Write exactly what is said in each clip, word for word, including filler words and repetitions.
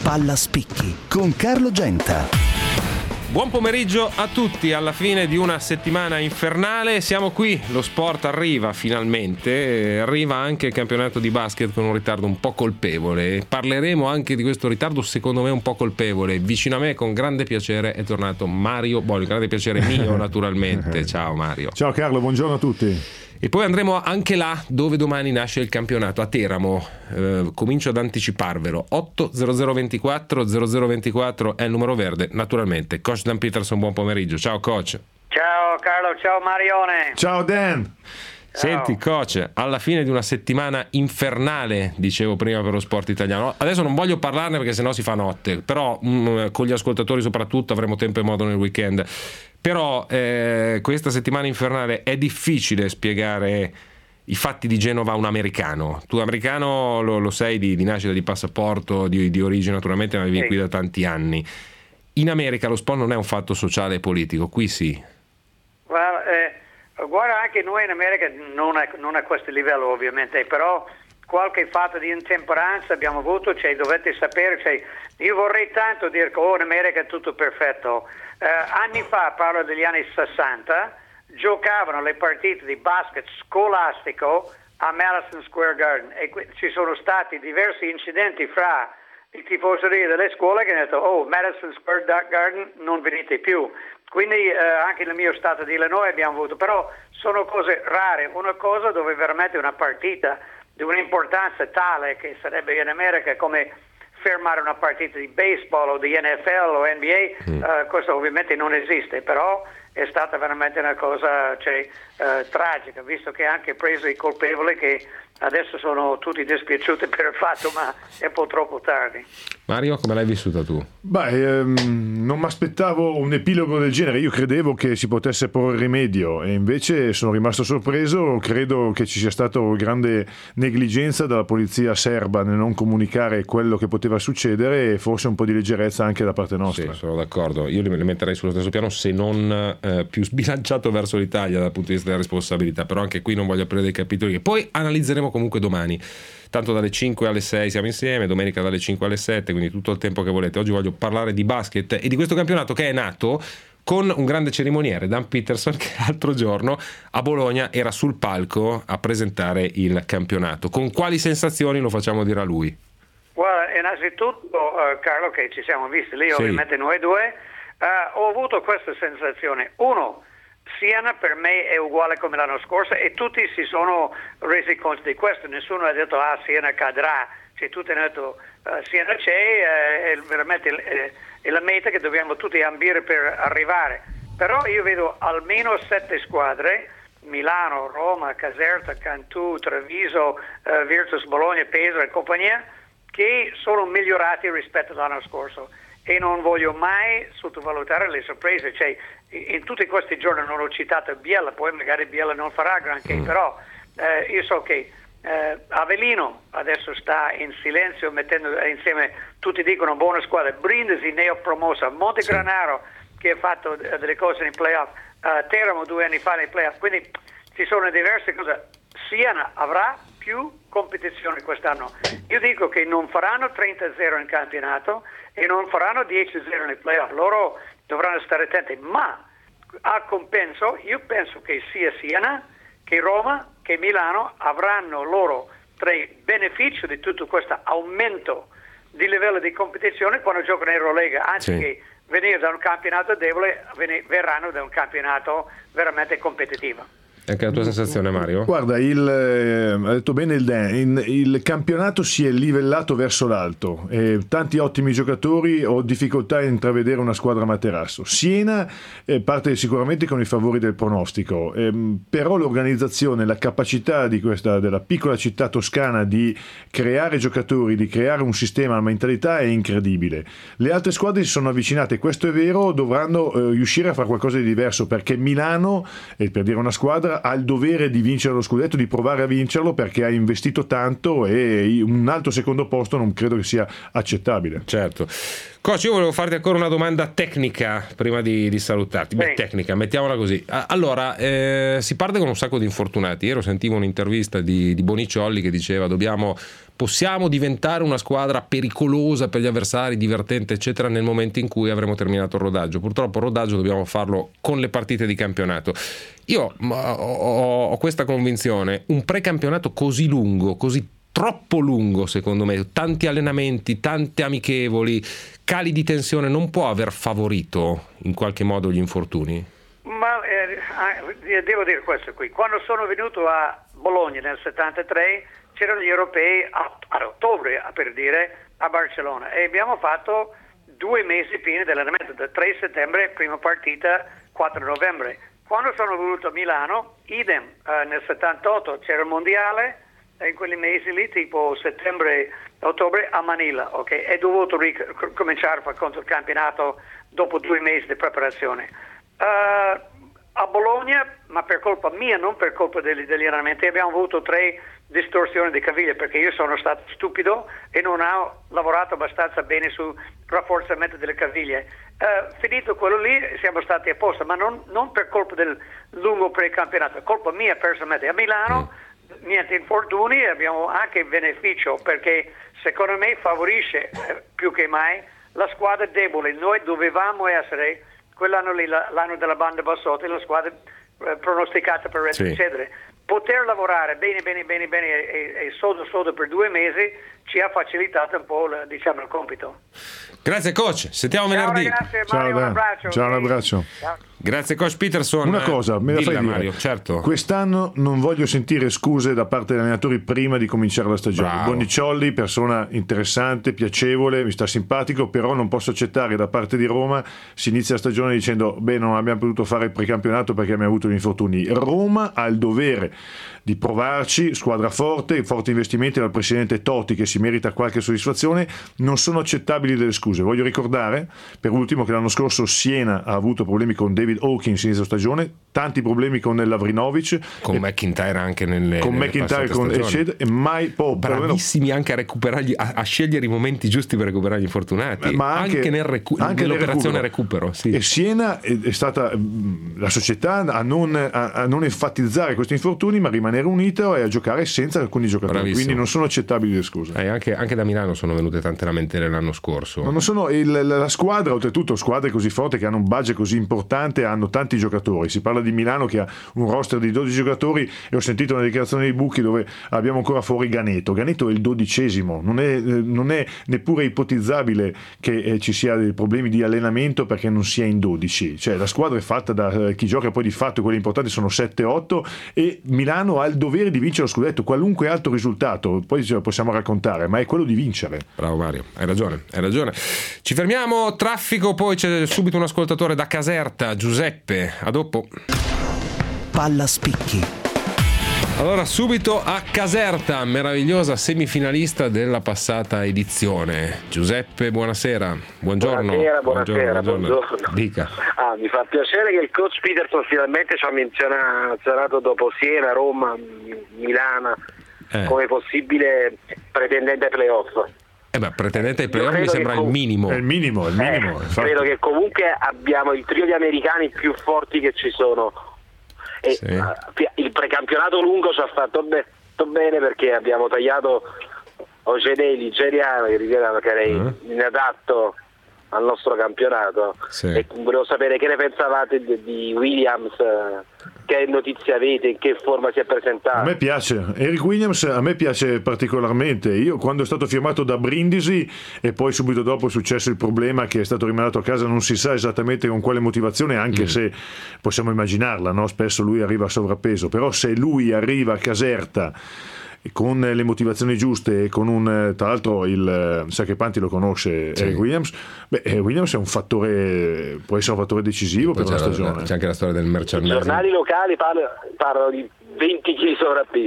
Palla Spicchi con Carlo Genta. Buon pomeriggio a tutti, alla fine di una settimana infernale siamo qui, lo sport arriva finalmente, arriva anche il campionato di basket con un ritardo un po' colpevole, parleremo anche di questo ritardo secondo me un po' colpevole. Vicino a me con grande piacere è tornato Mario Bolli, grande piacere mio naturalmente. Ciao Mario. Ciao Carlo, buongiorno a tutti. E poi andremo anche là dove domani nasce il campionato, a Teramo. Eh, comincio ad anticiparvelo. otto zero zero ventiquattro zero zero ventiquattro è il numero verde, naturalmente. Coach Dan Peterson, buon pomeriggio. Ciao coach. Ciao Carlo, ciao Marione. Ciao Dan. Senti coach, alla fine di una settimana infernale, dicevo prima, per lo sport italiano, adesso non voglio parlarne perché sennò si fa notte, però mh, con gli ascoltatori soprattutto avremo tempo e modo nel weekend. Però eh, questa settimana infernale è difficile spiegare i fatti di Genova a un americano. Tu americano lo, lo sei di, di nascita, di passaporto, di, di origine naturalmente, ma vivi sì. qui da tanti anni. In America lo sport non è un fatto sociale e politico, qui sì. Well, eh, guarda, anche noi in America non a, non a questo livello ovviamente, però qualche fatto di intemperanza abbiamo avuto, cioè, dovete sapere, cioè, io vorrei tanto dire che oh, in America è tutto perfetto. Eh, anni fa, parlo degli anni sessanta, giocavano le partite di basket scolastico a Madison Square Garden e qui ci sono stati diversi incidenti fra i tifoserie delle scuole che hanno detto oh, Madison Square Garden non venite più. Quindi eh, anche nel mio stato di Illinois abbiamo avuto, però sono cose rare, una cosa dove veramente una partita di un'importanza tale che sarebbe in America come fermare una partita di baseball o di N F L o N B A, mm. uh, questo ovviamente non esiste, però è stata veramente una cosa cioè, uh, tragica, visto che ha anche preso i colpevoli che adesso sono tutti dispiaciuti per il fatto, ma è un po' troppo tardi. Mario, come l'hai vissuta tu? Beh, ehm, non mi aspettavo un epilogo del genere, io credevo che si potesse porre rimedio e invece sono rimasto sorpreso. Credo che ci sia stata grande negligenza dalla polizia serba nel non comunicare quello che poteva succedere e forse un po' di leggerezza anche da parte nostra. Sì, sono d'accordo, io li metterei sullo stesso piano, se non eh, più sbilanciato verso l'Italia dal punto di vista della responsabilità, però anche qui non voglio aprire dei capitoli che poi analizzeremo comunque domani, tanto dalle cinque alle sei siamo insieme, domenica dalle cinque alle sette, quindi tutto il tempo che volete. Oggi voglio parlare di basket e di questo campionato che è nato con un grande cerimoniere, Dan Peterson, che l'altro giorno a Bologna era sul palco a presentare il campionato. Con quali sensazioni lo facciamo dire a lui? Guarda, innanzitutto uh, Carlo, che ci siamo visti lì, sì. Ovviamente noi due, uh, ho avuto questa sensazione. Uno, Siena per me è uguale come l'anno scorso e tutti si sono resi conto di questo, nessuno ha detto ah Siena cadrà, cioè, tutti hanno detto uh, Siena c'è, eh, è veramente è, è la meta che dobbiamo tutti ambire per arrivare, però io vedo almeno sette squadre, Milano, Roma, Caserta, Cantù, Treviso, uh, Virtus, Bologna, Pesaro e compagnia, che sono migliorati rispetto all'anno scorso e non voglio mai sottovalutare le sorprese, cioè in tutti questi giorni non ho citato Biella, poi magari Biella non farà granché, mm. però eh, io so che eh, Avellino adesso sta in silenzio mettendo insieme, tutti dicono buona squadra, Brindisi neopromossa, Montegranaro sì. che ha fatto delle cose nei playoff, uh, Teramo due anni fa nei playoff, quindi ci sono diverse cose. Siena avrà più competizione quest'anno, io dico che non faranno trenta a zero in campionato e non faranno dieci a zero nei playoff, loro dovranno stare attenti, ma a compenso io penso che sia Siena che Roma che Milano avranno loro tra i benefici di tutto questo aumento di livello di competizione quando giocano in Eurolega, anziché sì. venire da un campionato debole verranno da un campionato veramente competitivo. Anche la tua sensazione, Mario? Guarda, il, eh, ha detto bene il Dan, il, il campionato si è livellato verso l'alto e tanti ottimi giocatori, ho difficoltà a intravedere una squadra materasso. Siena eh, parte sicuramente con i favori del pronostico, eh, però l'organizzazione, la capacità di questa, della piccola città toscana di creare giocatori, di creare un sistema, una mentalità è incredibile. Le altre squadre si sono avvicinate, questo è vero, dovranno eh, riuscire a fare qualcosa di diverso, perché Milano, eh, per dire una squadra, ha il dovere di vincere lo scudetto, di provare a vincerlo, perché ha investito tanto e un alto secondo posto non credo che sia accettabile. Certo. Coach, io volevo farti ancora una domanda tecnica prima di, di salutarti. Beh, sì. tecnica, mettiamola così. Allora, eh, si parte con un sacco di infortunati. Ieri sentivo un'intervista di, di Boniciolli che diceva dobbiamo, possiamo diventare una squadra pericolosa per gli avversari, divertente, eccetera, nel momento in cui avremo terminato il rodaggio. Purtroppo il rodaggio dobbiamo farlo con le partite di campionato. Io ho, ho questa convinzione, un precampionato così lungo, così troppo lungo secondo me, tanti allenamenti, tante amichevoli, cali di tensione, non può aver favorito in qualche modo gli infortuni? Ma eh, devo dire questo qui, quando sono venuto a Bologna nel settantatré c'erano gli europei a, a ottobre, per dire, a Barcellona, e abbiamo fatto due mesi pieni di allenamento, da tre settembre, prima partita, quattro novembre. Quando sono venuto a Milano, idem, eh, nel settantotto c'era il mondiale, in quei mesi lì, tipo settembre, ottobre, a Manila, ok? È dovuto ric- cominciare a fare contro il campionato dopo due mesi di preparazione. Uh, a Bologna, ma per colpa mia, non per colpa degli, degli allenamenti, abbiamo avuto tre distorsioni di caviglia perché io sono stato stupido e non ho lavorato abbastanza bene sul rafforzamento delle caviglie. Uh, finito quello lì siamo stati a posto, ma non, non per colpa del lungo precampionato, è colpa mia personalmente. A Milano mm. niente infortuni, abbiamo anche beneficio perché secondo me favorisce eh, più che mai la squadra debole. Noi dovevamo essere quell'anno lì, l'anno della banda Bassotti, la squadra eh, pronosticata per retrocedere. Sì. Poter lavorare bene, bene, bene, bene e, e sodo, sodo per due mesi ci ha facilitato un po' il, diciamo, il compito. Grazie coach, sentiamo Ciao, venerdì. Ragazzi, Ciao, Mario, un abbraccio. Ciao, un abbraccio. Ciao. Grazie coach Peterson. Una cosa, me la Dilla, fai dire. Mario, certo. Quest'anno non voglio sentire scuse da parte degli allenatori prima di cominciare la stagione. Bravo. Boniciolli, persona interessante, piacevole, mi sta simpatico, però non posso accettare da parte di Roma si inizia la stagione dicendo beh, non abbiamo potuto fare il precampionato perché abbiamo avuto gli infortuni. Roma ha il dovere di provarci, squadra forte, forti investimenti dal presidente Totti che si merita qualche soddisfazione, non sono accettabili delle scuse. Voglio ricordare per ultimo che l'anno scorso Siena ha avuto problemi con David Hawkins inizio stagione, tanti problemi con Lavrinovic, con e, McIntyre anche nelle con nelle McIntyre con eccetera, e mai po', bravissimi perlomeno, anche a recuperargli a, a scegliere i momenti giusti per recuperare gli infortunati, ma anche, anche, nel recu- anche nell'operazione recupero, recupero sì. E Siena è, è stata la società a non, a, a non enfatizzare questi infortuni ma rimanere unita e a giocare senza alcuni giocatori. Bravissimo. Quindi non sono accettabili le scuse. Eh, anche, anche da Milano sono venute tante lamentele l'anno scorso. Ma non sono, il, la squadra, oltretutto squadre così forti che hanno un budget così importante, hanno tanti giocatori. Si parla di Milano che ha un roster di dodici giocatori e ho sentito una dichiarazione di Bucchi dove abbiamo ancora fuori Ganetto. Ganetto è il dodicesimo, non è, non è neppure ipotizzabile che eh, ci sia dei problemi di allenamento perché non sia in dodici. Cioè la squadra è fatta da eh, chi gioca poi di fatto, quelli importanti sono sette otto e Milano ha il dovere di vincere lo scudetto, qualunque altro risultato, poi ce lo possiamo raccontare, ma è quello di vincere. Bravo Mario, hai ragione, hai ragione. Ci fermiamo, traffico, poi c'è subito un ascoltatore da Caserta, Giuseppe, a dopo. Palla spicchi. Allora subito a Caserta, meravigliosa semifinalista della passata edizione. Giuseppe, buonasera. Buongiorno. Buonasera, buonasera, buongiorno. buongiorno. Dica. Ah, mi fa piacere che il coach Peterson finalmente ci ha menzionato dopo Siena, Roma, Milano eh. come possibile pretendente ai playoff. Eh beh, pretendente ai playoff mi sembra com- il minimo. È il minimo, è il minimo. Eh, credo che comunque abbiamo il trio di americani più forti che ci sono. E sì. uh, il precampionato lungo ci ha fatto be- bene perché abbiamo tagliato Ogedei, Ligeriano che ritenevano che era uh-huh. inadatto al nostro campionato sì. E volevo sapere che ne pensavate di, di Williams, che notizie avete, in che forma si è presentato. A me piace Eric Williams, a me piace particolarmente. Io quando è stato firmato da Brindisi e poi subito dopo è successo il problema che è stato rimandato a casa, non si sa esattamente con quale motivazione, anche mm. se possiamo immaginarla, no? Spesso lui arriva a sovrappeso, però se lui arriva a Caserta con le motivazioni giuste e con un, tra l'altro il Sacchepanti lo conosce, sì. Eric Williams, beh, Williams è un fattore, può essere un fattore decisivo per una stagione. C'è anche la storia del merchandising. I giornali locali parlano, parlano di venti chili sovrappeso.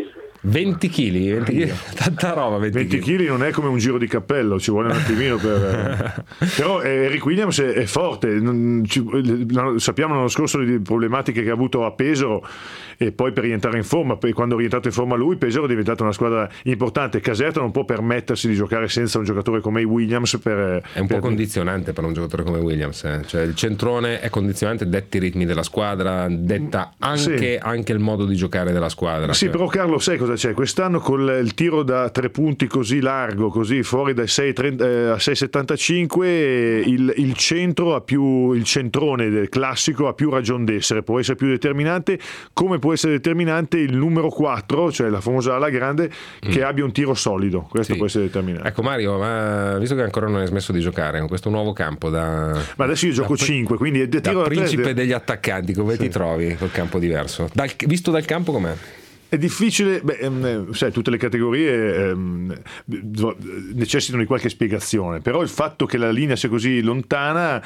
venti chili, venti chili, tanta roba. venti chili non è come un giro di cappello, ci vuole un attimino per. Però Eric Williams è, è forte. Non, ci, sappiamo l'anno scorso le problematiche che ha avuto a Pesaro, e poi per rientrare in forma, poi quando è rientrato in forma lui, Pesaro è diventata una squadra importante. Caserta non può permettersi di giocare senza un giocatore come Williams. Per, è un per... po' condizionante per un giocatore come Williams, eh. Cioè il centrone è condizionante, detta i ritmi della squadra, detta anche, sì. anche il modo di giocare della squadra. Sì, cioè. Però Carlo, sai cosa c'è? Quest'anno con il tiro da tre punti così largo, così fuori dai sei trenta, eh, a sei settantacinque, il, il centro ha più, il centrone del classico ha più ragion d'essere, può essere più determinante, come può essere determinante il numero quattro, cioè la famosa ala grande, che mm. abbia un tiro solido. Questo sì. può essere determinante. Ecco Mario, ma visto che ancora non hai smesso di giocare con questo nuovo campo da ma adesso io gioco cinque, quindi è da tiro principe tre... degli attaccanti, come sì. ti trovi col campo diverso? Dal, visto dal campo com'è? È difficile, beh, ehm, sai, tutte le categorie ehm, necessitano di qualche spiegazione, però il fatto che la linea sia così lontana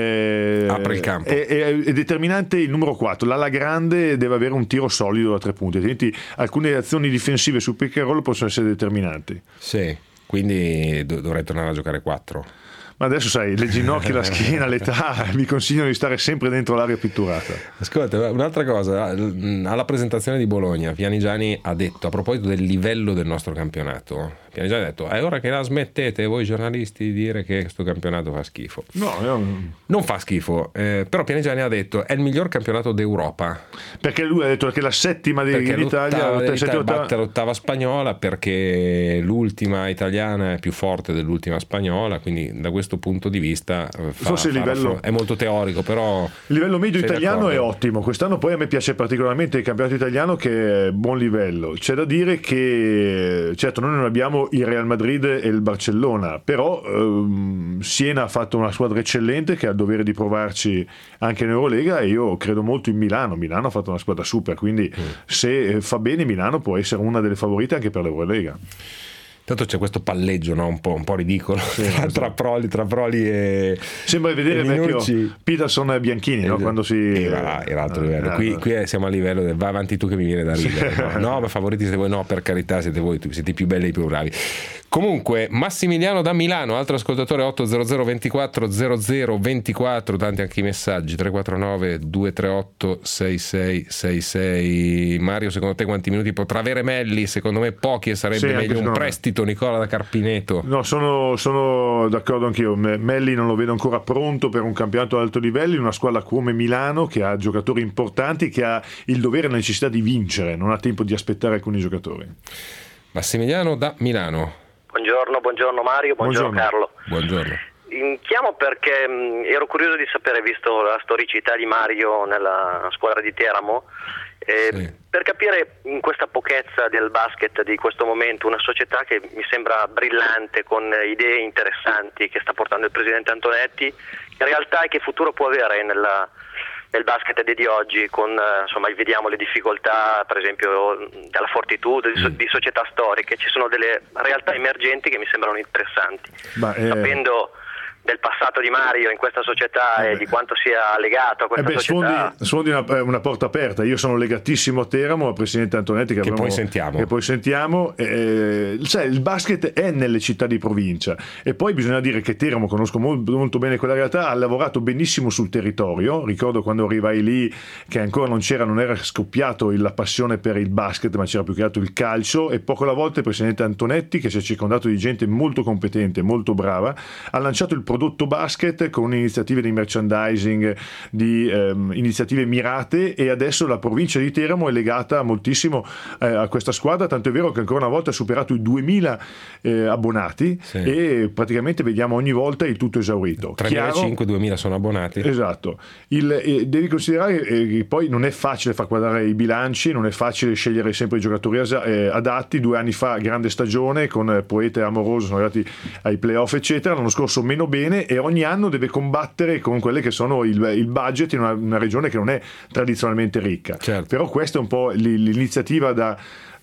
eh, apre il campo. È, è, è determinante il numero quattro. L'ala grande deve avere un tiro solido da tre punti, altrimenti alcune azioni difensive sul pick and roll possono essere determinanti. Sì, quindi do- dovrei tornare a giocare quattro. Ma adesso sai, le ginocchia, la schiena, l'età mi consigliano di stare sempre dentro l'area pitturata. Ascolta, un'altra cosa, alla presentazione di Bologna Pianigiani ha detto, a proposito del livello del nostro campionato, Pianigiani ha detto: è ora che la smettete voi giornalisti di dire che questo campionato fa schifo. No, io... non fa schifo, eh, però Pianigiani ha detto è il miglior campionato d'Europa, perché lui ha detto che la settima dell'Italia l'Italia batte l'ottava spagnola, perché l'ultima italiana è più forte dell'ultima spagnola, quindi da questo punto di vista fa, forse il livello è molto teorico, però il livello medio italiano d'accordo? È ottimo. Quest'anno poi a me piace particolarmente il campionato italiano, che è buon livello. C'è da dire che certo noi non abbiamo il Real Madrid e il Barcellona, però ehm, Siena ha fatto una squadra eccellente che ha il dovere di provarci anche in Eurolega, e io credo molto in Milano. Milano ha fatto una squadra super, quindi mm. se fa bene Milano può essere una delle favorite anche per l'Eurolega. Tanto c'è questo palleggio, no? un, po', un po' ridicolo, sì, tra, esatto. tra Proli tra Proli e sembra di vedere il vecchio Peterson e Bianchini, esatto. no? Quando si era, era altro livello. Qui, no. qui siamo a livello del vai avanti tu che mi viene da ridere. No, no ma favoriti siete voi, no, per carità, siete voi, siete i più belli e i più bravi. Comunque Massimiliano da Milano, altro ascoltatore, otto zero zero ventiquattro zero zero ventiquattro, tanti anche i messaggi, tre quattro nove due tre otto sei sei sei sei. Mario, secondo te quanti minuti potrà avere Melli? Secondo me pochi, e sarebbe sì, meglio un prestito. Nicola da Carpineto. No, sono, sono d'accordo anch'io. Melli non lo vedo ancora pronto per un campionato ad alto livello in una squadra come Milano, che ha giocatori importanti, che ha il dovere e la necessità di vincere, non ha tempo di aspettare alcuni giocatori. Massimiliano da Milano. Buongiorno, buongiorno Mario, buongiorno, buongiorno. Carlo. Buongiorno. Chiamo perché mh, ero curioso di sapere, visto la storicità di Mario nella squadra di Teramo, eh, sì. per capire in questa pochezza del basket di questo momento, una società che mi sembra brillante, con idee interessanti che sta portando il presidente Antonetti, in realtà che futuro può avere nella, nel basket di oggi, con insomma vediamo le difficoltà per esempio della Fortitudo, di, so, di società storiche. Ci sono delle realtà emergenti che mi sembrano interessanti. Ma, eh... sapendo del passato di Mario in questa società eh e di quanto sia legato a questa eh beh, società. Sfondi, sfondi una, una porta aperta. Io sono legatissimo a Teramo, al presidente Antonetti, che, che avremo, poi sentiamo. Che poi sentiamo. Eh, sai, il basket è nelle città di provincia, e poi bisogna dire che Teramo, conosco molto, molto bene quella realtà, ha lavorato benissimo sul territorio. Ricordo quando arrivai lì che ancora non c'era, non era scoppiato la passione per il basket, ma c'era più che altro il calcio, e poco alla volta il presidente Antonetti, che si è circondato di gente molto competente, molto brava, ha lanciato il prodotto basket con iniziative di merchandising, di ehm, iniziative mirate, e adesso la provincia di Teramo è legata moltissimo eh, a questa squadra, tanto è vero che ancora una volta ha superato i duemila eh, abbonati, sì. e praticamente vediamo ogni volta il tutto esaurito. tremilacinquecento duemila sono abbonati. Esatto. Il, eh, devi considerare eh, che poi non è facile far quadrare i bilanci, non è facile scegliere sempre i giocatori as- eh, adatti. Due anni fa grande stagione con eh, Poeta e Amoroso, sono arrivati ai playoff eccetera. L'anno scorso meno bene, e ogni anno deve combattere con quelle che sono il, il budget in una, una regione che non è tradizionalmente ricca. Certo. Però questa è un po' l'iniziativa da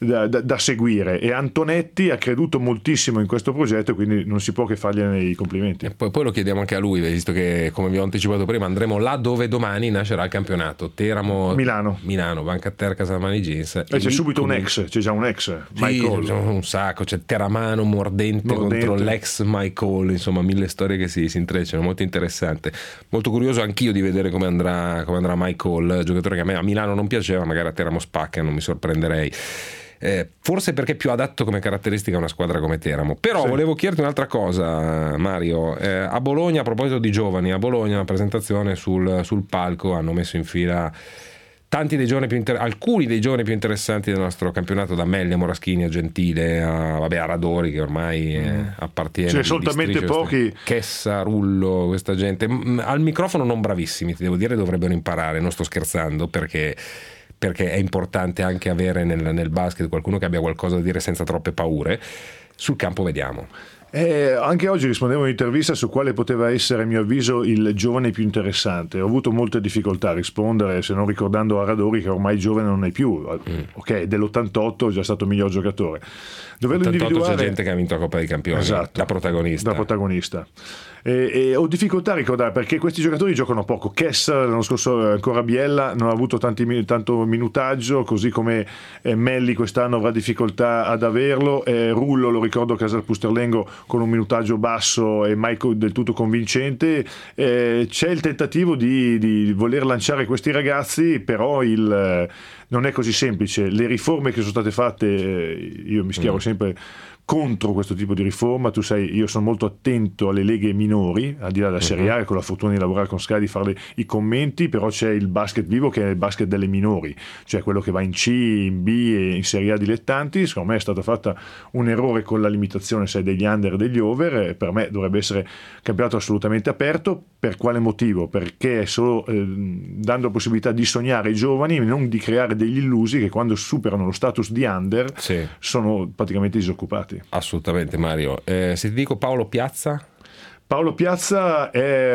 da, da, da seguire, e Antonetti ha creduto moltissimo in questo progetto, quindi non si può che fargliene i complimenti. E poi, poi lo chiediamo anche a lui, visto che, come vi ho anticipato prima, andremo là dove domani nascerà il campionato, Teramo Milano, Milano Banca Ter Casalmani Jeans, e, e c'è subito un ex, c'è già un ex, sì, Michael, c'è un sacco, c'è Teramano mordente, Mordente contro l'ex Michael, insomma mille storie che si, si intrecciano, molto interessante, molto curioso anch'io di vedere come andrà, come andrà Michael, giocatore che a me a Milano non piaceva, magari a Teramo spacca, non mi sorprenderei. Eh, forse perché è più adatto come caratteristica a una squadra come Teramo. Però sì, volevo chiederti un'altra cosa, Mario. Eh, a Bologna, a proposito di giovani, a Bologna una presentazione sul, sul palco hanno messo in fila tanti dei giovani più inter- alcuni dei giovani più interessanti del nostro campionato, da Melli a Moraschini a Gentile a, vabbè, a Radori, che ormai eh, mm. appartiene, ce ne sono talmente pochi, Chessa, Rullo, questa gente al microfono non bravissimi, ti devo dire, dovrebbero imparare, non sto scherzando, perché perché è importante anche avere nel, nel basket qualcuno che abbia qualcosa da dire senza troppe paure. Sul campo vediamo. Eh, anche oggi rispondevo in un'intervista su quale poteva essere, a mio avviso, il giovane più interessante. Ho avuto molte difficoltà a rispondere, se non ricordando a Radori, che ormai giovane non è più, mm. ok, dell'ottantotto è già stato miglior giocatore. Doverlo individuare, c'è gente che ha vinto la Coppa dei Campioni, esatto, da protagonista. Da protagonista. E, e ho difficoltà a ricordare, perché questi giocatori giocano poco. Kessler l'anno scorso, ancora Biella, non ha avuto tanti, tanto minutaggio, così come eh, Melli quest'anno avrà difficoltà ad averlo. eh, Rullo lo ricordo, Casal Pusterlengo con un minutaggio basso e mai del tutto convincente. Eh, c'è il tentativo di, di voler lanciare questi ragazzi, però il, eh, non è così semplice. Le riforme che sono state fatte, eh, io mi schiero mm. sempre contro questo tipo di riforma. Tu sai, io sono molto attento alle leghe minori, al di là della Serie A, con la fortuna di lavorare con Sky, di fare i commenti, però c'è il basket vivo, che è il basket delle minori, cioè quello che va in C, in B e in Serie A dilettanti. Secondo me è stata fatta un errore con la limitazione, sai, degli under e degli over. Per me dovrebbe essere campionato assolutamente aperto. Per quale motivo? Perché solo eh, dando la possibilità di sognare ai giovani, non di creare degli illusi che quando superano lo status di under sì. sono praticamente disoccupati. Assolutamente, Mario. Eh, se ti dico Paolo Piazza? Paolo Piazza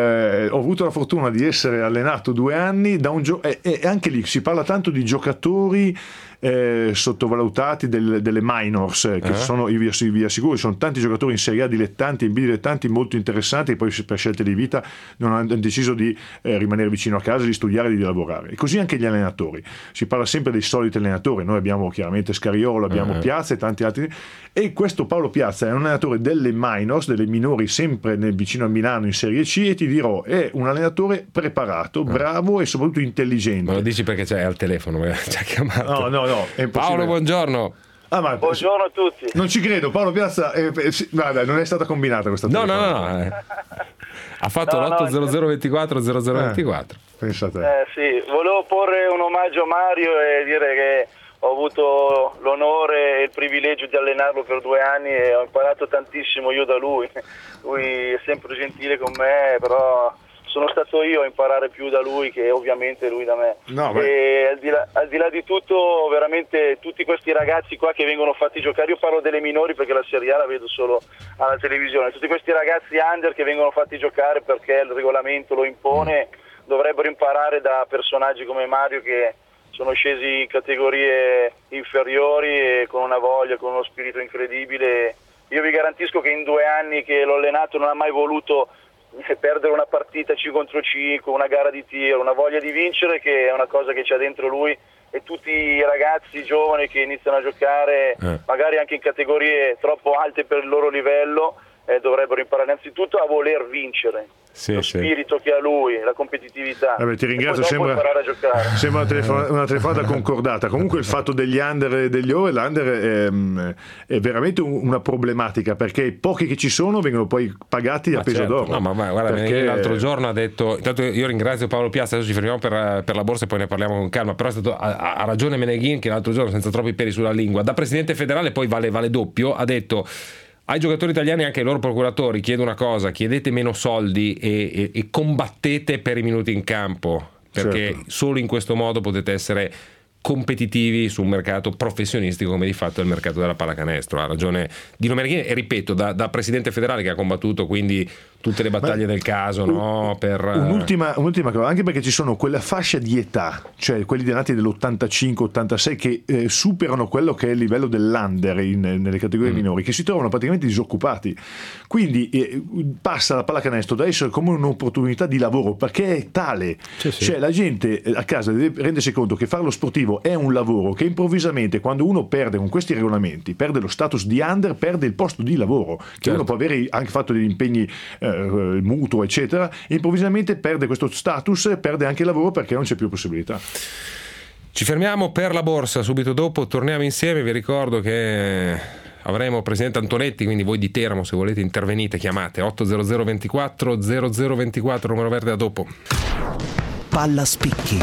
è, ho avuto la fortuna di essere allenato due anni da un gio- e, e anche lì si parla tanto di giocatori eh, sottovalutati del, delle minors, eh, che eh? sono, io vi, vi assicuro, ci sono tanti giocatori in Serie A dilettanti e in B dilettanti molto interessanti, e poi per scelte di vita non hanno deciso di eh, rimanere vicino a casa, di studiare e di lavorare. E così anche gli allenatori, si parla sempre dei soliti allenatori. Noi abbiamo chiaramente Scariolo, abbiamo eh. Piazza e tanti altri, e questo Paolo Piazza è un allenatore delle minors, delle minori, sempre nel, vicino a Milano in Serie C, e ti dirò è un allenatore preparato, bravo e soprattutto intelligente. Me lo dici perché c'è al telefono, ci ha chiamato. No, no, no, è Paolo, buongiorno. Ah, ma buongiorno a tutti. Non ci credo, Paolo Piazza, eh, eh, sì, guarda, non è stata combinata questa no, no, no, no, eh. Ha fatto no, l'otto zero zero ventiquattro zero zero ventiquattro. Eh, pensate. Eh sì, volevo porre un omaggio a Mario e dire che ho avuto l'onore e il privilegio di allenarlo per due anni e ho imparato tantissimo io da lui. Lui è sempre gentile con me, però sono stato io a imparare più da lui che ovviamente lui da me. No, e al di, là, al di là di tutto, veramente tutti questi ragazzi qua che vengono fatti giocare, io parlo delle minori perché la Serie A la vedo solo alla televisione, tutti questi ragazzi under che vengono fatti giocare perché il regolamento lo impone, dovrebbero imparare da personaggi come Mario, che sono scesi in categorie inferiori e con una voglia, con uno spirito incredibile. Io vi garantisco che in due anni che l'ho allenato non ha mai voluto perdere una partita cinque contro cinque, una gara di tiro, una voglia di vincere, che è una cosa che c'ha dentro lui, e tutti i ragazzi giovani che iniziano a giocare eh. magari anche in categorie troppo alte per il loro livello eh, dovrebbero imparare innanzitutto a voler vincere. Sì, lo sì. spirito che ha lui, la competitività. Vabbè, ti ringrazio, sembra, imparare a giocare. Sembra una, telefon- una telefonata concordata. Comunque il fatto degli under e degli over, l'under è, è veramente una problematica, perché i pochi che ci sono vengono poi pagati a ma peso certo. d'oro. No, ma, ma guarda, perché l'altro giorno ha detto, intanto io ringrazio Paolo Piazza, adesso ci fermiamo per, per la borsa e poi ne parliamo con calma, però è stato, ha, ha ragione Meneghin, che l'altro giorno, senza troppi peli sulla lingua, da presidente federale poi vale, vale doppio, ha detto ai giocatori italiani e anche ai loro procuratori: chiedo una cosa, chiedete meno soldi e, e, e combattete per i minuti in campo, perché certo. solo in questo modo potete essere competitivi su un mercato professionistico come di fatto è il mercato della pallacanestro. Ha ragione Dino Mereghini, e ripeto, da, da presidente federale che ha combattuto quindi tutte le battaglie Beh, del caso, un, no? Per, un'ultima, un'ultima cosa, anche perché ci sono quella fascia di età, cioè quelli nati dell'ottantacinque ottantasei che eh, superano quello che è il livello dell'under in, nelle categorie mm. minori, che si trovano praticamente disoccupati, quindi eh, passa la pallacanestro da essere come un'opportunità di lavoro perché è tale, sì, sì. Cioè la gente a casa deve rendersi conto che fare lo sportivo è un lavoro, che improvvisamente quando uno perde con questi regolamenti, perde lo status di under, perde il posto di lavoro, che certo. uno può avere anche fatto degli impegni eh, mutuo eccetera, improvvisamente perde questo status e perde anche il lavoro perché non c'è più possibilità. Ci fermiamo per la borsa, subito dopo torniamo insieme. Vi ricordo che avremo presidente Antonetti, quindi voi di Teramo se volete intervenite chiamate otto zero zero ventiquattro zero zero ventiquattro, numero verde. A dopo. Palla spicchi.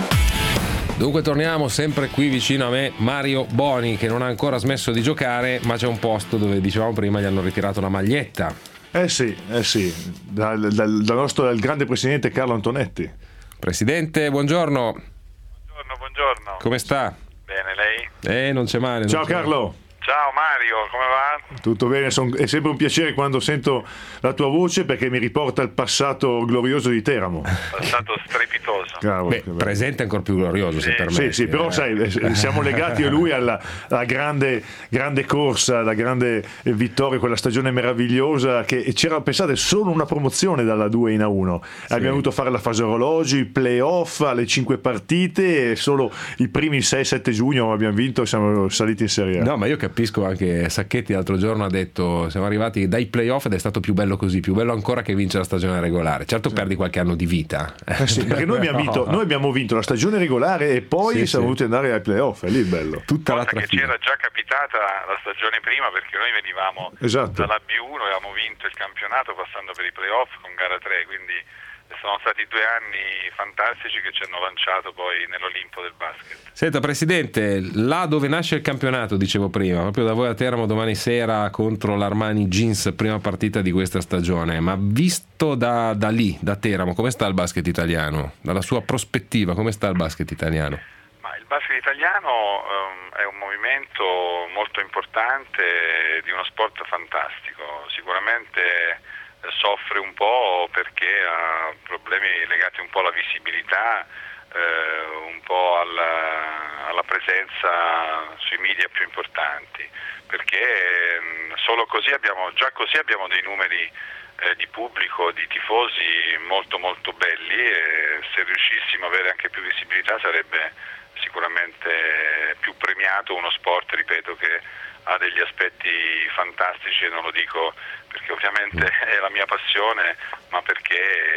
Dunque torniamo sempre qui vicino a me Mario Boni, che non ha ancora smesso di giocare, ma c'è un posto dove dicevamo prima gli hanno ritirato la maglietta. Eh sì, eh sì, dal, dal, dal nostro dal grande presidente Carlo Antonetti. Presidente, buongiorno. Buongiorno, buongiorno. Come sta? Bene, lei? Eh, non c'è male. Non Ciao c'è Carlo. Male. Ciao Mario, come va? Tutto bene, son, è sempre un piacere quando sento la tua voce perché mi riporta al passato glorioso di Teramo. Passato strepitoso. Cavolo, Beh, presente ancora più glorioso, sì. se permetti. Sì, sì, però eh. sai, siamo legati io e lui alla, alla grande, grande corsa, alla grande vittoria, quella stagione meravigliosa che c'era, pensate, solo una promozione dalla due in A uno. Sì. Abbiamo dovuto fare la fase orologi, i play-off, alle cinque partite e solo i primi sei sette giugno abbiamo vinto e siamo saliti in Serie A. No, ma io capisco anche Sacchetti l'altro giorno ha detto siamo arrivati dai playoff ed è stato più bello così, più bello ancora che vincere la stagione regolare. Certo sì. Perdi qualche anno di vita eh sì, perché noi abbiamo, vinto, noi abbiamo vinto la stagione regolare e poi sì, siamo sì. voluti andare ai playoff, è lì il bello. Tutta la che c'era già capitata la stagione prima perché noi venivamo esatto. dalla B uno e avevamo vinto il campionato passando per i playoff con gara tre, quindi sono stati due anni fantastici che ci hanno lanciato poi nell'Olimpo del basket. Senta Presidente, là dove nasce il campionato, dicevo prima, proprio da voi a Teramo domani sera contro l'Armani Jeans, prima partita di questa stagione, ma visto da, da lì, da Teramo, come sta il basket italiano? Dalla sua prospettiva, come sta il basket italiano? Ma il basket italiano um, è un movimento molto importante di uno sport fantastico, sicuramente soffre un po' perché ha problemi legati un po' alla visibilità, eh, un po' alla, alla presenza sui media più importanti, perché eh, solo così abbiamo, già così abbiamo dei numeri eh, di pubblico, di tifosi molto molto belli e se riuscissimo a avere anche più visibilità sarebbe sicuramente più premiato uno sport, ripeto, che ha degli aspetti fantastici e non lo dico perché ovviamente è la mia passione, ma perché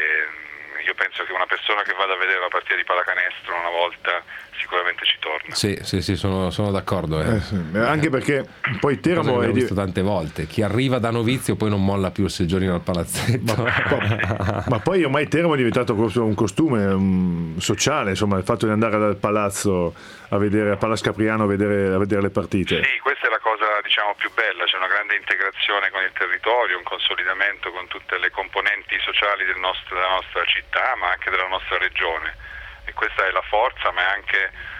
io penso che una persona che vada a vedere la partita di pallacanestro una volta sicuramente ci torna. Sì, sì, sì, sono, sono d'accordo. Eh. Eh sì. Anche perché poi Teramo è di... visto tante volte, chi arriva da novizio poi non molla più il seggiolino al palazzetto. Ma, ma poi ormai Teramo è diventato un costume um, sociale, insomma, il fatto di andare dal palazzo a vedere a Palazzo Capriano a vedere, a vedere le partite. Sì, questa è la cosa diciamo più bella, c'è una grande integrazione con il territorio, un consolidamento con tutte le componenti sociali del nostro, della nostra città, ma anche della nostra regione, e questa è la forza, ma è anche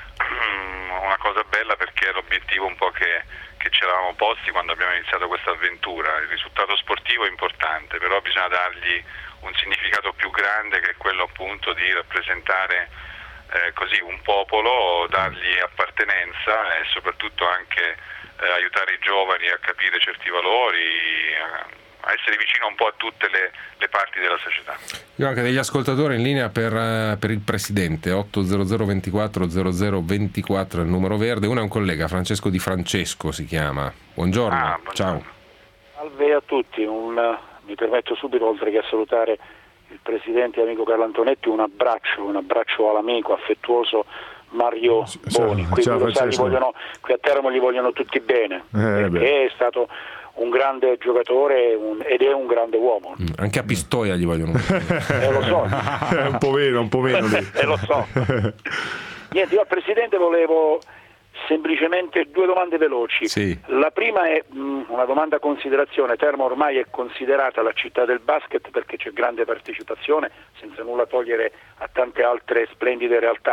una cosa bella perché è l'obiettivo un po' che, che ci eravamo posti quando abbiamo iniziato questa avventura. Il risultato sportivo è importante, però bisogna dargli un significato più grande, che è quello appunto di rappresentare eh, così un popolo, dargli appartenenza e soprattutto anche eh, aiutare i giovani a capire certi valori, a, a essere vicino un po' a tutte le, le parti della società. Io ho anche degli ascoltatori in linea per, uh, per il Presidente. Otto zero zero ventiquattro zero zero ventiquattro è il numero verde. Uno è un collega, Francesco Di Francesco si chiama. Buongiorno. Ah, buongiorno. Ciao. Salve a tutti, un, mi permetto subito, oltre che a salutare il Presidente e amico Carlo Antonetti, un abbraccio, un abbraccio all'amico affettuoso Mario ciao, Boni. Qui, ciao, lo sa, gli vogliono, qui a Teramo gli vogliono tutti bene, eh, perché beh. è stato un grande giocatore un, ed è un grande uomo. Mm, anche a Pistoia gli vogliono eh, lo so. È un po' meno, un po' meno lì. eh, lo so. Niente, io al Presidente volevo semplicemente due domande veloci. Sì. La prima è mh, una domanda a considerazione. Teramo ormai è considerata la città del basket perché c'è grande partecipazione, senza nulla togliere a tante altre splendide realtà.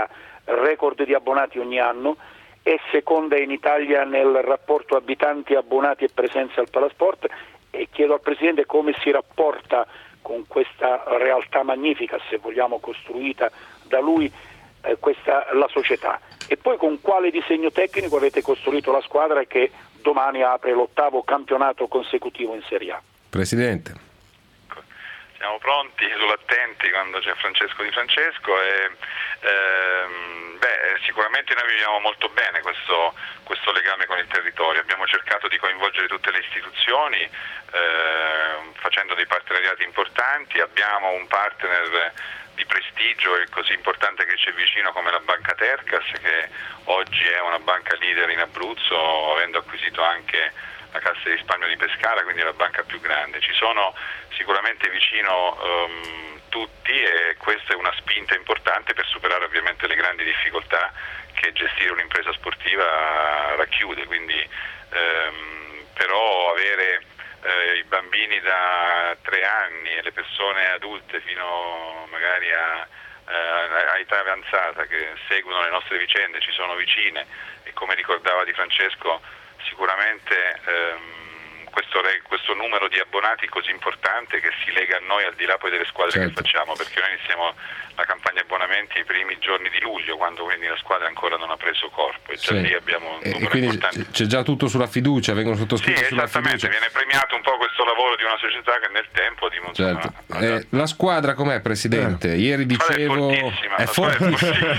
record di abbonati ogni anno, è seconda in Italia nel rapporto abitanti, abbonati e presenza al Palasport, e chiedo al Presidente come si rapporta con questa realtà magnifica, se vogliamo costruita da lui, eh, questa, la società, e poi con quale disegno tecnico avete costruito la squadra che domani apre l'ottavo campionato consecutivo in Serie A. Presidente. Siamo pronti, sull'attenti quando c'è Francesco Di Francesco e ehm, beh, sicuramente noi viviamo molto bene questo, questo legame con il territorio. Abbiamo cercato di coinvolgere tutte le istituzioni eh, facendo dei partenariati importanti. Abbiamo un partner di prestigio e così importante che c'è vicino come la Banca Tercas, che oggi è una banca leader in Abruzzo, avendo acquisito anche la Cassa di risparmio di Pescara, quindi la banca più grande. Ci sono sicuramente vicino um, tutti, e questa è una spinta importante per superare ovviamente le grandi difficoltà che gestire un'impresa sportiva racchiude, quindi um, però avere eh, i bambini da tre anni e le persone adulte fino magari a, a, a età avanzata che seguono le nostre vicende, ci sono vicine, e come ricordava Di Francesco sicuramente ehm, questo, re, questo numero di abbonati così importante che si lega a noi al di là poi delle squadre certo. che facciamo, perché noi iniziamo la campagna abbonamenti i primi giorni di luglio, quando quindi la squadra ancora non ha preso corpo, e già sì. lì abbiamo un numero e quindi importante. C'è già tutto sulla fiducia, vengono sottoscritti sì, sulla fiducia. Esattamente, viene premiato un po' questo lavoro di una società che nel tempo dimostra. Certo. Eh, la squadra com'è, Presidente? Eh. Ieri dicevo è fortissima, è fortissima.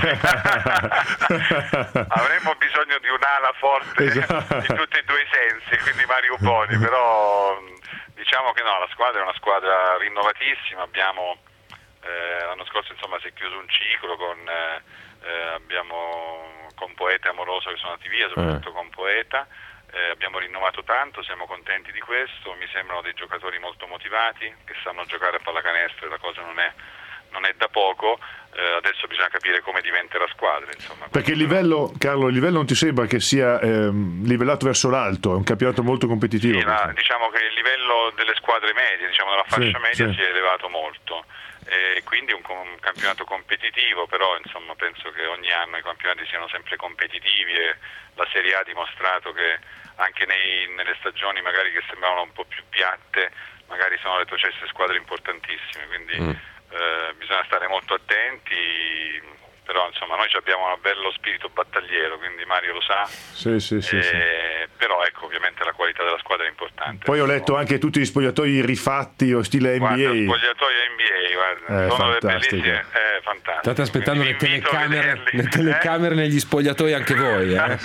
Avremmo bisogno di un'ala forte esatto. in tutti e due i sensi, quindi Mario Boni, però diciamo che no, la squadra è una squadra rinnovatissima. Abbiamo eh, l'anno scorso insomma si è chiuso un ciclo con eh, abbiamo con Poeta e Amoroso che sono andati via, soprattutto eh. con Poeta. Eh, abbiamo rinnovato tanto, siamo contenti di questo, mi sembrano dei giocatori molto motivati che sanno giocare a pallacanestro, e la cosa non è, non è da poco. Eh, adesso bisogna capire come diventerà squadra, insomma. Perché il livello, Carlo, il livello non ti sembra che sia ehm, livellato verso l'alto? È un campionato molto competitivo. Sì, la, diciamo che il livello delle squadre medie, diciamo della fascia sì, media sì. si è elevato molto, e quindi un, un campionato competitivo, però insomma penso che ogni anno i campionati siano sempre competitivi, e la Serie A ha dimostrato che anche nei, nelle stagioni magari che sembravano un po' più piatte magari sono retrocesse squadre importantissime, quindi mm. eh, bisogna stare molto attenti, però insomma noi abbiamo un bello spirito battagliero, quindi Mario lo sa, sì, sì, sì, e, sì. però ecco ovviamente la qualità della squadra è importante. Poi ho letto anche tutti gli spogliatoi rifatti o stile N B A. Guarda, spogliatoi N B A, guarda, eh, sono fantastico. bellissime, è fantastico. State aspettando le telecamere, le telecamere eh? negli spogliatoi anche voi, eh?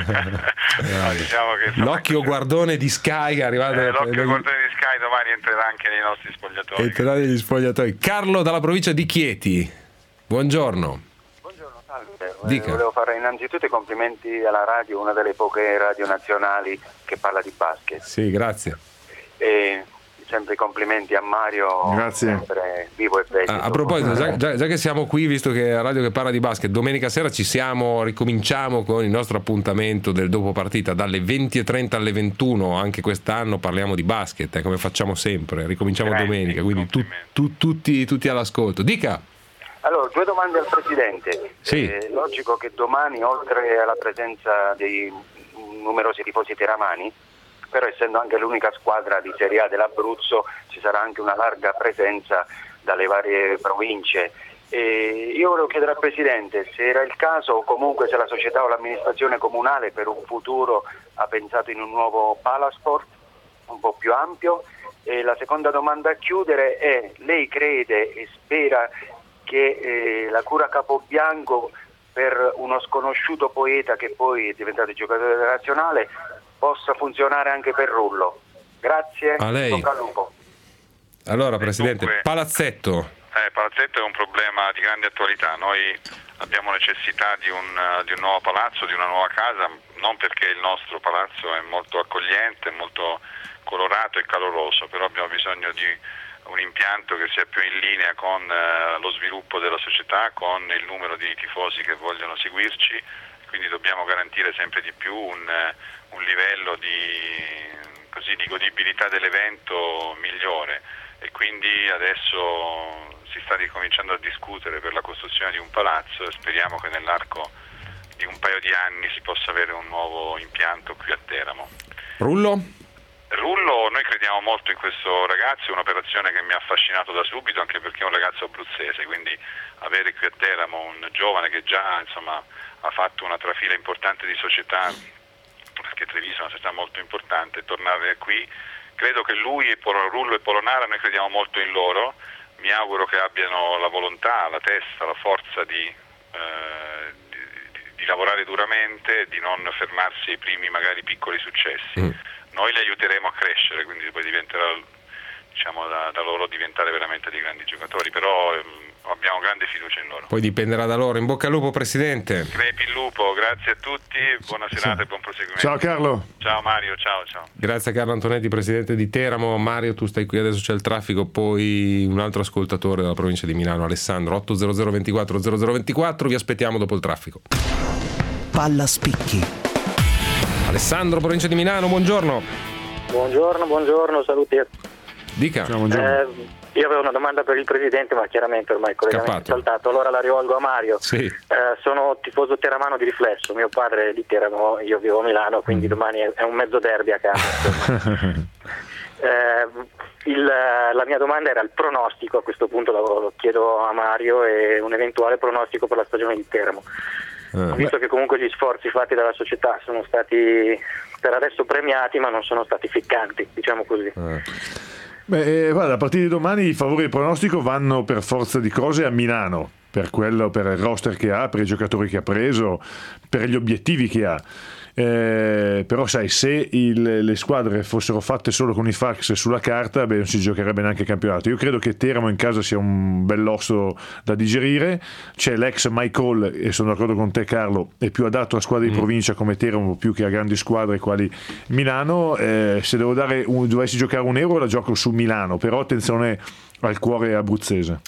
no, diciamo che, insomma, l'occhio guardone di Sky è arrivato. Eh, l'occhio guardone di Sky domani entrerà anche nei nostri spogliatoi. Entrerà negli spogliatoi. Carlo dalla provincia di Chieti. Buongiorno. Buongiorno, salve. Dica. Volevo fare innanzitutto i complimenti alla radio, una delle poche radio nazionali che parla di basket. Sì, grazie. E sempre i complimenti a Mario, grazie. Sempre vivo e bello. A, a proposito, già, già, già che siamo qui, visto che è la radio che parla di basket, domenica sera ci siamo, ricominciamo con il nostro appuntamento del dopo partita dalle venti e trenta alle ventuno. Anche quest'anno parliamo di basket, eh, come facciamo sempre, ricominciamo Grazie, domenica, quindi tu, tu, tutti, tutti all'ascolto. Dica. Allora, due domande al Presidente. Sì. È logico che domani, oltre alla presenza dei numerosi tifosi teramani, però essendo anche l'unica squadra di Serie A dell'Abruzzo, ci sarà anche una larga presenza dalle varie province. E io volevo chiedere al Presidente se era il caso, o comunque se la società o l'amministrazione comunale per un futuro ha pensato in un nuovo Palasport un po' più ampio. E la seconda domanda a chiudere è: lei crede e spera che eh, la cura Capobianco per uno sconosciuto poeta che poi è diventato giocatore della nazionale possa funzionare anche per Rullo? Grazie, a lei. Bocca al lupo. Allora, Presidente, Dunque, Palazzetto. Eh, Palazzetto è un problema di grande attualità. Noi abbiamo necessità di un, di un nuovo palazzo, di una nuova casa, non perché il nostro palazzo è molto accogliente, molto colorato e caloroso, però abbiamo bisogno di un impianto che sia più in linea con eh, lo sviluppo della società, con il numero di tifosi che vogliono seguirci, quindi dobbiamo garantire sempre di più un, un livello di, così, di godibilità dell'evento migliore, e quindi adesso si sta ricominciando a discutere per la costruzione di un palazzo e speriamo che nell'arco di un paio di anni si possa avere un nuovo impianto qui a Teramo. Rullo? Rullo, noi crediamo molto in questo ragazzo, è un'operazione che mi ha affascinato da subito, anche perché è un ragazzo abruzzese, quindi avere qui a Teramo un giovane che già insomma ha fatto una trafila importante di società, perché Treviso è una società molto importante, tornare qui, credo che lui e Polo, Rullo e Polonara, noi crediamo molto in loro, mi auguro che abbiano la volontà, la testa, la forza di, eh, di, di lavorare duramente, di non fermarsi ai primi magari piccoli successi. Mm. Noi li aiuteremo a crescere, quindi poi diventerà, diciamo, da, da loro diventare veramente dei grandi giocatori, però ehm, abbiamo grande fiducia in loro. Poi dipenderà da loro. In bocca al lupo, Presidente. Crepi il lupo, grazie a tutti, buona serata sì. e buon proseguimento. Ciao Carlo. Ciao Mario, ciao ciao. Grazie a Carlo Antonetti, Presidente di Teramo. Mario, tu stai qui, adesso c'è il traffico, poi un altro ascoltatore dalla provincia di Milano, Alessandro, otto zero zero ventiquattro zero zero ventiquattro, vi aspettiamo dopo il traffico. Palla spicchi. Alessandro, provincia di Milano, buongiorno. Buongiorno, buongiorno, saluti. Dica. Ciao, buongiorno. Eh, io avevo una domanda per il Presidente, ma chiaramente ormai il collegamento è saltato, allora la rivolgo a Mario. Sì. Eh, sono tifoso teramano di riflesso, mio padre è di Teramo, io vivo a Milano, quindi mm. domani è un mezzo derby a casa. eh, il, la mia domanda era il pronostico, a questo punto lo, lo chiedo a Mario, e un eventuale pronostico per la stagione di Teramo. Ho visto che comunque gli sforzi fatti dalla società sono stati per adesso premiati, ma non sono stati ficcanti, diciamo così. Eh. Beh, eh, guarda, a partire di domani i favori del pronostico vanno per forza di cose a Milano, per quello, per il roster che ha, per i giocatori che ha preso, per gli obiettivi che ha. Eh, però sai, se il, le squadre fossero fatte solo con i fax sulla carta, beh, non si giocherebbe neanche il campionato. Io credo che Teramo in casa sia un bell'osso da digerire. C'è l'ex Michael, e sono d'accordo con te Carlo, è più adatto a squadre di mm. provincia come Teramo più che a grandi squadre quali Milano. Eh, se devo dare un, dovessi giocare un euro la gioco su Milano, però attenzione al cuore abruzzese.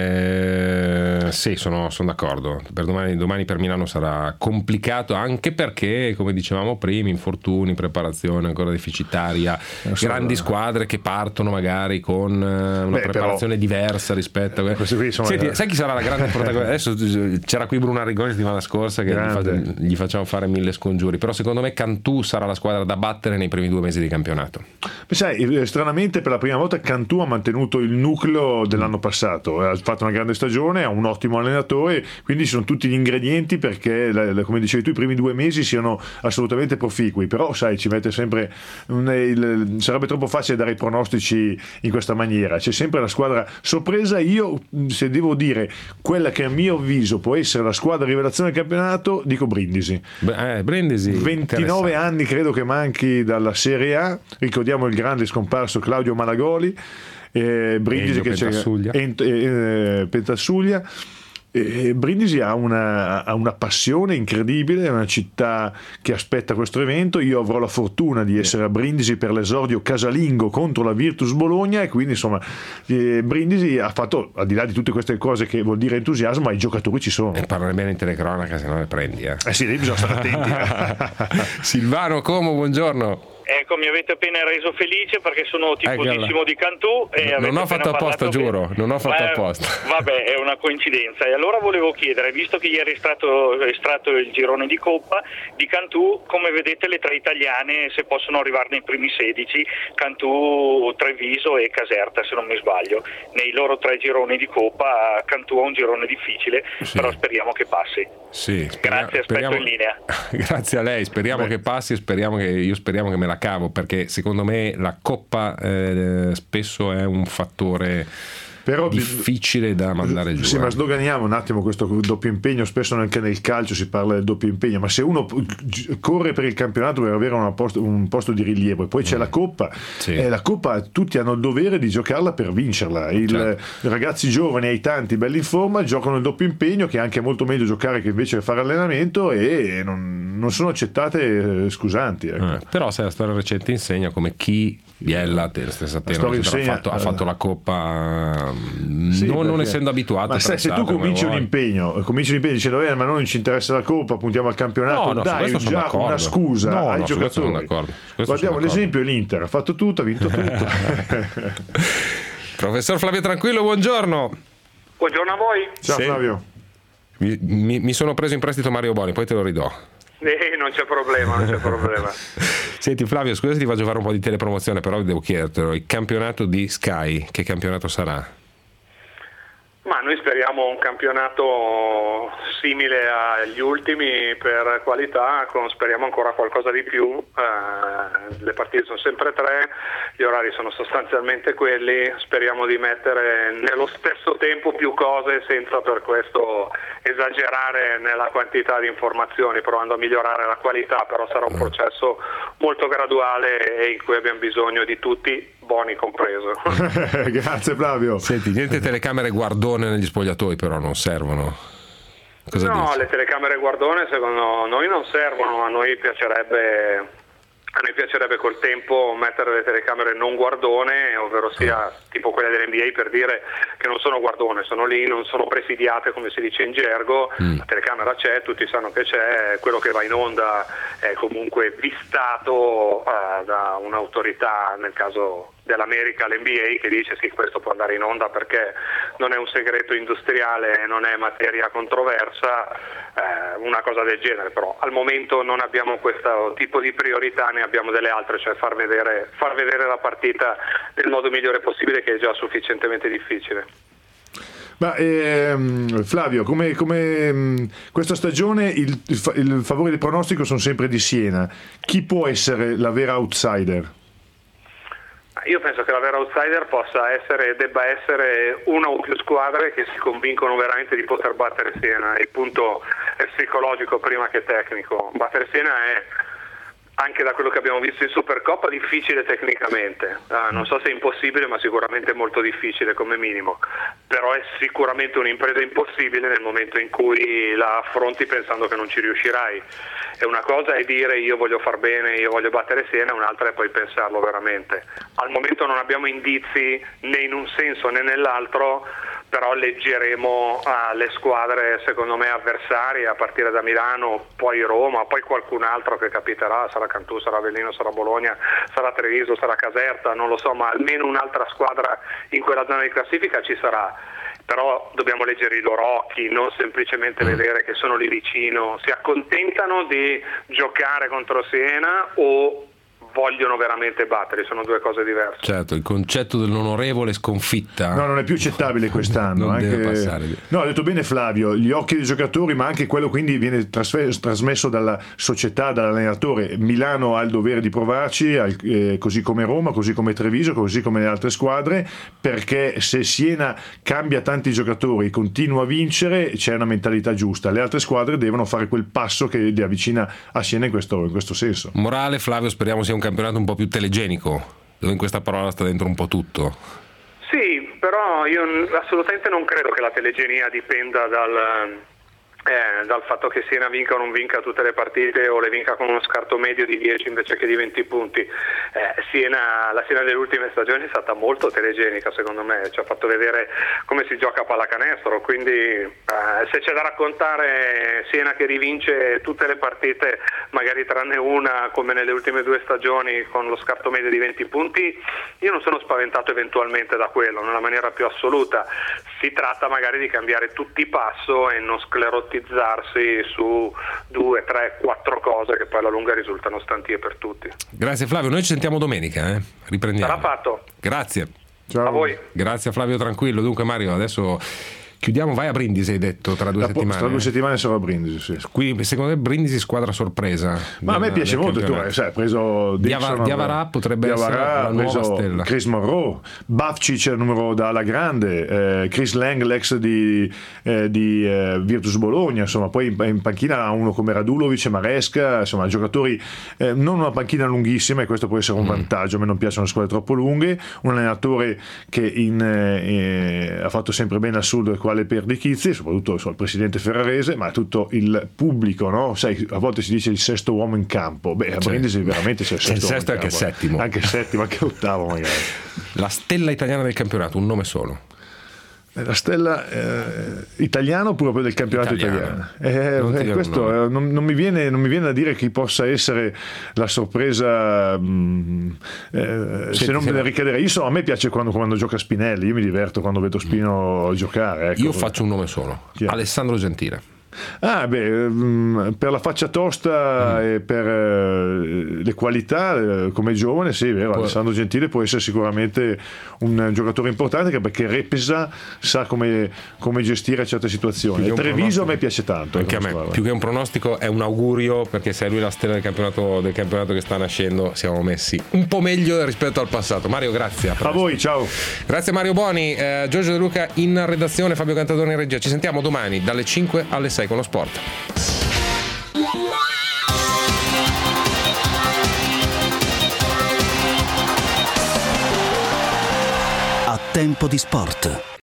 Eh, sì, sono, sono d'accordo. Per domani, domani per Milano sarà complicato, anche perché, come dicevamo prima, infortuni, preparazione ancora deficitaria, so, grandi squadre che partono magari con una Beh, preparazione però, diversa rispetto a qui sono Senti, sai chi sarà la grande protagonista? Adesso c'era qui Bruno Arrigoni settimana scorsa che gli, fa, gli facciamo fare mille scongiuri, però secondo me Cantù sarà la squadra da battere nei primi due mesi di campionato. Beh, sai, stranamente per la prima volta Cantù ha mantenuto il nucleo dell'anno passato, ha fatto una grande stagione, ha un ottimo allenatore, quindi ci sono tutti gli ingredienti perché, come dicevi tu, i primi due mesi siano assolutamente proficui. Però sai, ci mette sempre un, il, sarebbe troppo facile dare i pronostici in questa maniera, c'è sempre la squadra sorpresa. Io, se devo dire quella che a mio avviso può essere la squadra rivelazione del campionato, dico Brindisi. Eh, Brindisi ventinove anni credo che manchi dalla Serie A, ricordiamo il grande scomparso Claudio Malagoli. Eh, Brindisi che Pentasuglia. c'è ent, eh, Pentasuglia. Eh, Brindisi ha una, ha una passione incredibile, è una città che aspetta questo evento. Io avrò la fortuna di essere a Brindisi per l'esordio casalingo contro la Virtus Bologna, e quindi insomma eh, Brindisi ha fatto, al di là di tutte queste cose che vuol dire entusiasmo, ma i giocatori ci sono. E parlare bene in telecronaca, se no le prendi eh, eh sì, lì bisogna stare attenti. Silvano Como, buongiorno. Ecco, mi avete appena reso felice perché sono tifosissimo di Cantù e non ho fatto apposta, giuro, non ho fatto Ma, apposta. Vabbè, è una coincidenza. E allora volevo chiedere, visto che ieri è stato estratto il girone di Coppa di Cantù, come vedete le tre italiane se possono arrivare nei primi sedici, Cantù, Treviso e Caserta, se non mi sbaglio. Nei loro tre gironi di Coppa Cantù ha un girone difficile, sì. Però speriamo che passi. Sì, speriamo, grazie, aspetto speriamo, in linea. Grazie a lei, speriamo Beh. che passi e speriamo che io speriamo che me la cavo, perché secondo me la Coppa eh, spesso è un fattore però difficile da mandare giù. Sì, ma sdoganiamo un attimo questo doppio impegno. Spesso anche nel calcio si parla del doppio impegno, ma se uno corre per il campionato deve avere una posto, un posto di rilievo, e poi c'è mm. la Coppa, sì. eh, la Coppa tutti hanno il dovere di giocarla per vincerla. Il, certo. I ragazzi giovani, ai tanti belli in forma, giocano il doppio impegno, che è anche molto meglio giocare che invece fare allenamento, e non, non sono accettate eh, scusanti, ecco. eh, però sai, la storia recente insegna come chi Biella, la stessa Teramo, ha fatto, ha fatto la Coppa sì, non, non essendo abituato. Ma sai, se tu cominci un impegno, cominci un impegno dicendo eh, ma non ci interessa la Coppa, puntiamo al campionato, no, no, dai già una scusa no, ai no, giocatori. Guardiamo l'esempio, l'Inter ha fatto tutto, ha vinto tutto. Professor Flavio Tranquillo, buongiorno. Buongiorno a voi. Ciao Sì. Flavio. Mi, mi, mi sono preso in prestito Mario Boni, poi te lo ridò. Eh, non c'è problema, non c'è problema. Senti Flavio, scusa se ti faccio fare un po' di telepromozione, però devo chiedertelo, il campionato di Sky, che campionato sarà? Ma noi speriamo un campionato simile agli ultimi per qualità, con speriamo ancora qualcosa di più. Eh, le partite sono sempre tre, gli orari sono sostanzialmente quelli, speriamo di mettere nello stesso tempo più cose senza per questo esagerare nella quantità di informazioni, provando a migliorare la qualità, però sarà un processo molto graduale e in cui abbiamo bisogno di tutti, Boni compreso. Grazie Flavio. Senti, niente telecamere guardone negli spogliatoi però non servono. Cosa no, dici? le telecamere guardone secondo noi non servono, a noi piacerebbe a noi piacerebbe col tempo mettere le telecamere non guardone, ovvero sia tipo quelle dell'N B A, per dire che non sono guardone, sono lì, non sono presidiate come si dice in gergo, mm. la telecamera c'è, tutti sanno che c'è, quello che va in onda è comunque vistato uh, da un'autorità, nel caso dell'America l'N B A, che dice sì, questo può andare in onda perché non è un segreto industriale, non è materia controversa, eh, una cosa del genere, però al momento non abbiamo questo tipo di priorità, ne abbiamo delle altre, cioè far vedere, far vedere la partita nel modo migliore possibile, che è già sufficientemente difficile. Ma ehm, Flavio, come, come mh, questa stagione il, il, fa, il favore di pronostico sono sempre di Siena, chi può essere la vera outsider? Io penso che la vera outsider possa essere, debba essere una o più squadre che si convincono veramente di poter battere Siena. Il punto è psicologico prima che tecnico. Battere Siena è, anche da quello che abbiamo visto in Supercoppa, difficile tecnicamente. Uh, non so se è impossibile, ma sicuramente molto difficile come minimo. Però è sicuramente un'impresa impossibile nel momento in cui la affronti pensando che non ci riuscirai. E una cosa è dire io voglio far bene, io voglio battere Siena, un'altra è poi pensarlo veramente. Al momento non abbiamo indizi né in un senso né nell'altro, però leggeremo uh, le squadre secondo me avversarie a partire da Milano, poi Roma, poi qualcun altro che capiterà, sarà Cantù, sarà Avellino, sarà Bologna, sarà Treviso, sarà Caserta, non lo so, ma almeno un'altra squadra in quella zona di classifica ci sarà. Però dobbiamo leggere i loro occhi, non semplicemente vedere che sono lì vicino. Si accontentano di giocare contro Siena o vogliono veramente battere? Sono due cose diverse. Certo, il concetto dell'onorevole sconfitta no, non è più accettabile quest'anno. non anche... deve passare. No, ha detto bene Flavio, gli occhi dei giocatori, ma anche quello quindi viene trasfer- trasmesso dalla società, dall'allenatore. Milano ha il dovere di provarci, eh, così come Roma, così come Treviso, così come le altre squadre, perché se Siena cambia tanti giocatori, continua a vincere, c'è una mentalità giusta. Le altre squadre devono fare quel passo che li avvicina a Siena in questo, in questo senso. Morale, Flavio, speriamo sia un campionato un po' più telegenico, dove in questa parola sta dentro un po' tutto. Sì, però io assolutamente non credo che la telegenia dipenda dal, eh, dal fatto che Siena vinca o non vinca tutte le partite o le vinca con uno scarto medio di dieci invece che di venti punti. Eh, Siena, la Siena delle ultime stagioni è stata molto telegenica, secondo me, ci ha fatto vedere come si gioca a pallacanestro, quindi eh, se c'è da raccontare Siena che rivince tutte le partite, magari tranne una come nelle ultime due stagioni con lo scarto medio di venti punti, io non sono spaventato eventualmente da quello, nella maniera più assoluta. Si tratta magari di cambiare tutti i passo e non sclerotizzarsi su due, tre, quattro cose che poi alla lunga risultano stantie per tutti. Grazie Flavio, noi ci sentiamo domenica, eh? Riprendiamo. Sarà fatto. Grazie. Ciao. A voi. Grazie a Flavio Tranquillo. Dunque Mario, adesso chiudiamo, vai a Brindisi, hai detto, tra due La, settimane. Tra due settimane sarò a Brindisi, sì. Qui secondo me Brindisi squadra sorpresa. Ma del, a me piace molto, tu sai, ha preso Diavara, Diavara potrebbe Diavara, essere la nuova preso stella. Chris Monroe, Bavcic numero da alla grande, eh, Chris Lang l'ex di, eh, di eh, Virtus Bologna, insomma, poi in, in panchina ha uno come Radulovic e Maresca, insomma giocatori, eh, non una panchina lunghissima, e questo può essere un mm. vantaggio. A me non piacciono squadre troppo lunghe, un allenatore che in, eh, ha fatto sempre bene al sud, quale Perdichizzi, soprattutto so, il presidente Ferrarese, ma tutto il pubblico, no? Sai, a volte si dice il sesto uomo in campo. Beh, a Brindisi veramente c'è il sesto, il sesto uomo e anche il settimo, anche il settimo, anche l'ottavo magari. La stella italiana del campionato, un nome solo. La stella eh, italiana oppure proprio del campionato italiano? Italiano. Non Eh, ti eh, questo dico no. eh, non, non, mi viene, non mi viene da dire chi possa essere la sorpresa, mh, eh, Senti, se non me ne ricaderei. Io so, a me piace quando, quando gioca Spinelli, io mi diverto quando vedo Spino giocare. Ecco. Io faccio un nome solo, Chi è? Alessandro Gentile. Ah, beh, mh, per la faccia tosta mm. e per eh, le qualità, eh, come giovane, sì, è vero, Poi... Alessandro Gentile può essere sicuramente un giocatore importante, che perché Repesa sa come, come gestire certe situazioni. E Treviso a me piace tanto. Anche a me, squadra. Più che un pronostico è un augurio, perché se è lui la stella del campionato, del campionato che sta nascendo, siamo messi un po' meglio rispetto al passato. Mario, grazie. A, a voi, ciao. Grazie Mario Boni, eh, Giorgio De Luca in redazione, Fabio Cantadone in regia. Ci sentiamo domani dalle cinque alle sei con lo sport. A tempo di sport.